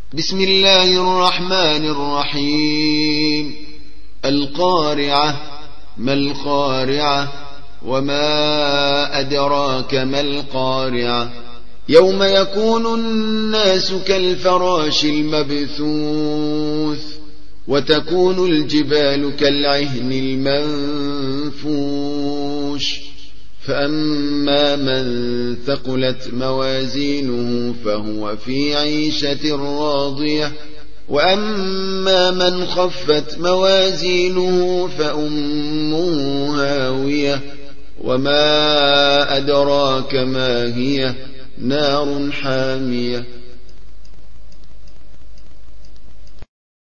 بسم الله الرحمن الرحيم. القارعة. ما القارعة؟ وما أدراك ما القارعة؟ يوم يكون الناس كالفراش المبثوث وتكون الجبال كالعهن المنفوش فأما من ثقلت موازينه فهو في عيشة راضية وأما من خفت موازينه فأمه هاوية وما أدراك ما هي نار حامية